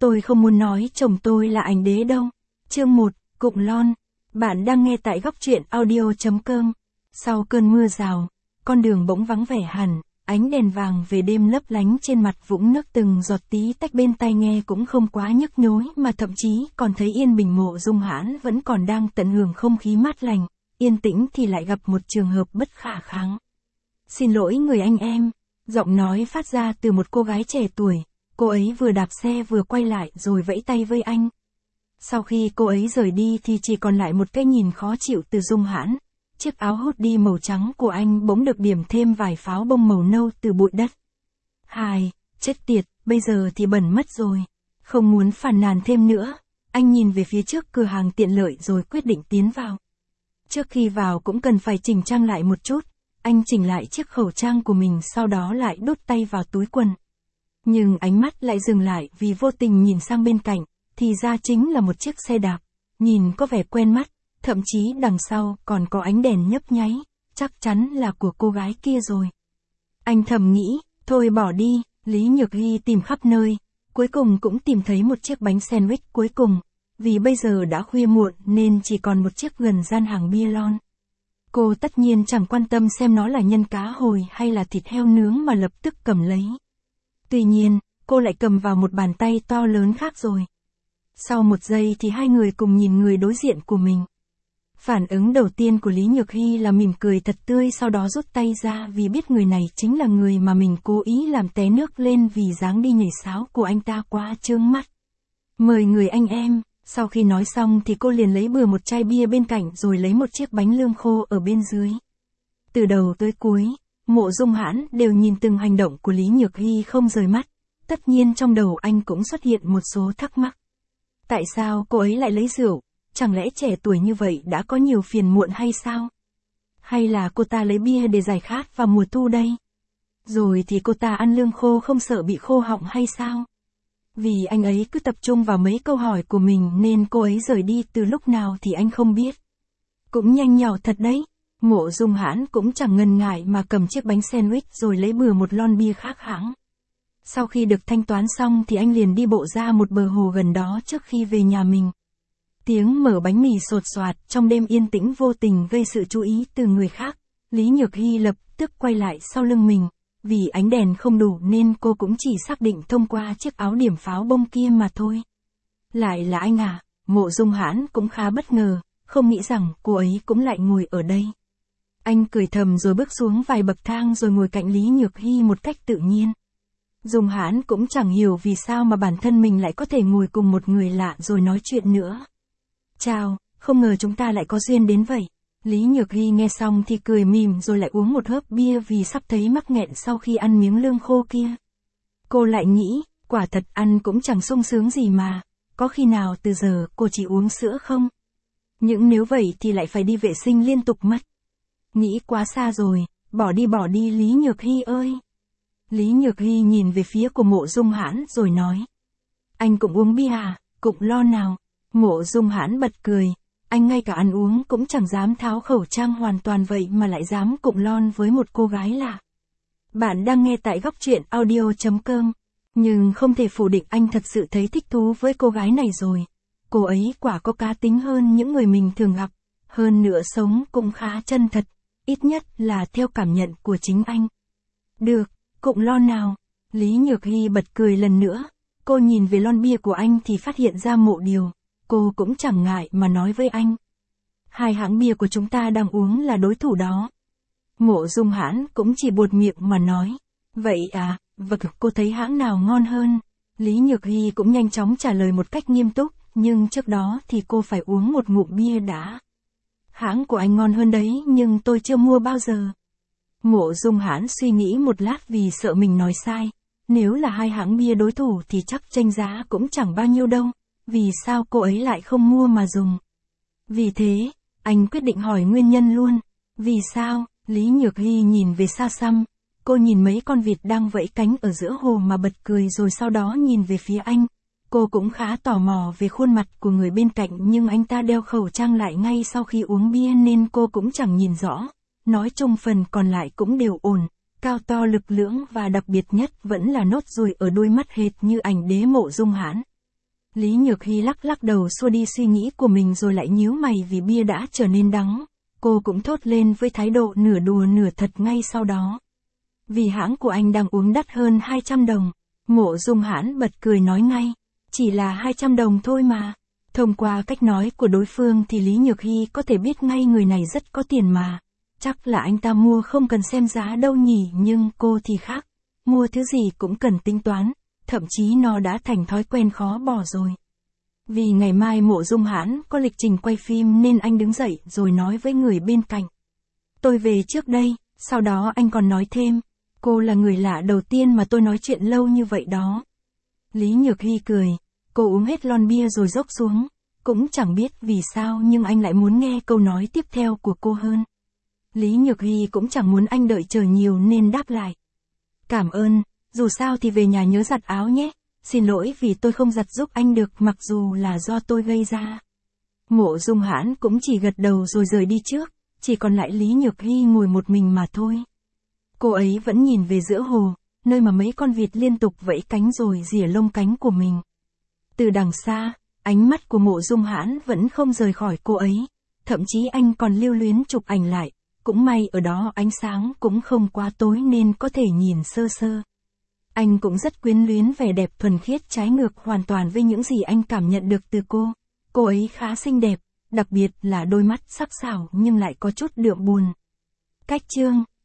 Tôi không muốn nói chồng tôi là ảnh đế đâu. Chương 1, Cụng Lon. Bạn đang nghe tại góc truyện audio.com. Sau cơn mưa rào, con đường bỗng vắng vẻ hẳn, ánh đèn vàng về đêm lấp lánh trên mặt vũng nước từng giọt tí tách bên tai nghe cũng không quá nhức nhối mà thậm chí còn thấy yên bình. Mộ Dung Hãn vẫn còn đang tận hưởng không khí mát lành, yên tĩnh thì lại gặp một trường hợp bất khả kháng. Xin lỗi người anh em, giọng nói phát ra từ một cô gái trẻ tuổi, cô ấy vừa đạp xe vừa quay lại rồi vẫy tay với anh. Sau khi cô ấy rời đi thì chỉ còn lại một cái nhìn khó chịu từ Dung Hãn. Chiếc áo hoodie màu trắng của anh bỗng được điểm thêm vài pháo bông màu nâu từ bụi đất. Hài, chết tiệt, bây giờ thì bẩn mất rồi. Không muốn phàn nàn thêm nữa, anh nhìn về phía trước cửa hàng tiện lợi rồi quyết định tiến vào. Trước khi vào cũng cần phải chỉnh trang lại một chút. Anh chỉnh lại chiếc khẩu trang của mình sau đó lại đút tay vào túi quần. Nhưng ánh mắt lại dừng lại vì vô tình nhìn sang bên cạnh, thì ra chính là một chiếc xe đạp. Nhìn có vẻ quen mắt, thậm chí đằng sau còn có ánh đèn nhấp nháy, chắc chắn là của cô gái kia rồi. Anh thầm nghĩ, thôi bỏ đi, Lý Nhược Hy tìm khắp nơi, cuối cùng cũng tìm thấy một chiếc bánh sandwich cuối cùng, vì bây giờ đã khuya muộn nên chỉ còn một chiếc gần gian hàng bia lon. Cô tất nhiên chẳng quan tâm xem nó là nhân cá hồi hay là thịt heo nướng mà lập tức cầm lấy. Tuy nhiên, cô lại cầm vào một bàn tay to lớn khác rồi. Sau một giây thì hai người cùng nhìn người đối diện của mình. Phản ứng đầu tiên của Lý Nhược Hy là mỉm cười thật tươi, sau đó rút tay ra vì biết người này chính là người mà mình cố ý làm té nước lên vì dáng đi nhảy sáo của anh ta quá chướng mắt. Mời người anh em. Sau khi nói xong thì cô liền lấy bừa một chai bia bên cạnh rồi lấy một chiếc bánh lương khô ở bên dưới. Từ đầu tới cuối, Mộ Dung Hãn đều nhìn từng hành động của Lý Nhược Hy không rời mắt. Tất nhiên trong đầu anh cũng xuất hiện một số thắc mắc. Tại sao cô ấy lại lấy rượu? Chẳng lẽ trẻ tuổi như vậy đã có nhiều phiền muộn hay sao? Hay là cô ta lấy bia để giải khát vào mùa thu đây? Rồi thì cô ta ăn lương khô không sợ bị khô họng hay sao? Vì anh ấy cứ tập trung vào mấy câu hỏi của mình nên cô ấy rời đi từ lúc nào thì anh không biết. Cũng nhanh nhảu thật đấy. Mộ Dung Hãn cũng chẳng ngần ngại mà cầm chiếc bánh sandwich rồi lấy bừa một lon bia khác hãng. Sau khi được thanh toán xong thì anh liền đi bộ ra một bờ hồ gần đó trước khi về nhà mình. Tiếng mở bánh mì sột soạt trong đêm yên tĩnh vô tình gây sự chú ý từ người khác. Lý Nhược Hy lập tức quay lại sau lưng mình. Vì ánh đèn không đủ nên cô cũng chỉ xác định thông qua chiếc áo điểm pháo bông kia mà thôi. Lại là anh à? Mộ Dung Hãn cũng khá bất ngờ, không nghĩ rằng cô ấy cũng lại ngồi ở đây. Anh cười thầm rồi bước xuống vài bậc thang rồi ngồi cạnh Lý Nhược Hy một cách tự nhiên. Dung Hãn cũng chẳng hiểu vì sao mà bản thân mình lại có thể ngồi cùng một người lạ rồi nói chuyện nữa. Chào, không ngờ chúng ta lại có duyên đến vậy. Lý Nhược Hy nghe xong thì cười mỉm rồi lại uống một hớp bia vì sắp thấy mắc nghẹn sau khi ăn miếng lương khô kia. Cô lại nghĩ, quả thật ăn cũng chẳng sung sướng gì mà, có khi nào từ giờ cô chỉ uống sữa không? Nhưng nếu vậy thì lại phải đi vệ sinh liên tục mất. Nghĩ quá xa rồi, bỏ đi Lý Nhược Hy ơi. Lý Nhược Hy nhìn về phía của Mộ Dung Hãn rồi nói. Anh cũng uống bia à, Cụng Lon nào? Mộ Dung Hãn bật cười. Anh ngay cả ăn uống cũng chẳng dám tháo khẩu trang hoàn toàn vậy mà lại dám Cụng Lon với một cô gái lạ. Bạn đang nghe tại góc truyện audio.com. Nhưng không thể phủ định anh thật sự thấy thích thú với cô gái này rồi. Cô ấy quả có cá tính hơn những người mình thường gặp. Hơn nữa sống cũng khá chân thật. Ít nhất là theo cảm nhận của chính anh. Được, Cụng Lon nào? Lý Nhược Hy bật cười lần nữa. Cô nhìn về lon bia của anh thì phát hiện ra Mộ Điều. Cô cũng chẳng ngại mà nói với anh. Hai hãng bia của chúng ta đang uống là đối thủ đó. Mộ Dung Hãn cũng chỉ buột miệng mà nói. Vậy à, cô thấy hãng nào ngon hơn? Lý Nhược Hy cũng nhanh chóng trả lời một cách nghiêm túc, nhưng trước đó thì cô phải uống một ngụm bia đã. Hãng của anh ngon hơn đấy nhưng tôi chưa mua bao giờ. Mộ Dung Hãn suy nghĩ một lát vì sợ mình nói sai. Nếu là hai hãng bia đối thủ thì chắc chênh giá cũng chẳng bao nhiêu đâu. Vì sao cô ấy lại không mua mà dùng? Vì thế, anh quyết định hỏi nguyên nhân luôn. Vì sao? Lý Nhược Hy nhìn về xa xăm. Cô nhìn mấy con vịt đang vẫy cánh ở giữa hồ mà bật cười rồi sau đó nhìn về phía anh. Cô cũng khá tò mò về khuôn mặt của người bên cạnh nhưng anh ta đeo khẩu trang lại ngay sau khi uống bia nên cô cũng chẳng nhìn rõ. Nói chung phần còn lại cũng đều ổn. Cao to lực lưỡng và đặc biệt nhất vẫn là nốt ruồi ở đôi mắt hệt như ảnh đế Mộ Dung Hãn. Lý Nhược Hy lắc lắc đầu xua đi suy nghĩ của mình rồi lại nhíu mày vì bia đã trở nên đắng. Cô cũng thốt lên với thái độ nửa đùa nửa thật ngay sau đó. Vì hãng của anh đang uống đắt hơn 200 đồng. Mộ Dung Hãn bật cười nói ngay. Chỉ là 200 đồng thôi mà. Thông qua cách nói của đối phương thì Lý Nhược Hy có thể biết ngay người này rất có tiền mà. Chắc là anh ta mua không cần xem giá đâu nhỉ, nhưng cô thì khác. Mua thứ gì cũng cần tính toán, thậm chí nó đã thành thói quen khó bỏ rồi. Vì ngày mai Mộ Dung Hãn có lịch trình quay phim nên anh đứng dậy rồi nói với người bên cạnh. Tôi về trước đây, sau đó anh còn nói thêm, cô là người lạ đầu tiên mà tôi nói chuyện lâu như vậy đó. Lý Nhược Hy cười, cô uống hết lon bia rồi dốc xuống, cũng chẳng biết vì sao nhưng anh lại muốn nghe câu nói tiếp theo của cô hơn. Lý Nhược Hy cũng chẳng muốn anh đợi chờ nhiều nên đáp lại. Cảm ơn, dù sao thì về nhà nhớ giặt áo nhé, xin lỗi vì tôi không giặt giúp anh được mặc dù là do tôi gây ra. Mộ Dung Hãn cũng chỉ gật đầu rồi rời đi trước, chỉ còn lại Lý Nhược Hy ngồi một mình mà thôi. Cô ấy vẫn nhìn về giữa hồ, nơi mà mấy con vịt liên tục vẫy cánh rồi rỉa lông cánh của mình. Từ đằng xa, ánh mắt của Mộ Dung Hãn vẫn không rời khỏi cô ấy, thậm chí anh còn lưu luyến chụp ảnh lại, cũng may ở đó ánh sáng cũng không quá tối nên có thể nhìn sơ sơ. Anh cũng rất quyến luyến vẻ đẹp thuần khiết trái ngược hoàn toàn với những gì anh cảm nhận được từ cô. Cô ấy khá xinh đẹp, đặc biệt là đôi mắt sắc sảo nhưng lại có chút đượm buồn. Cách chương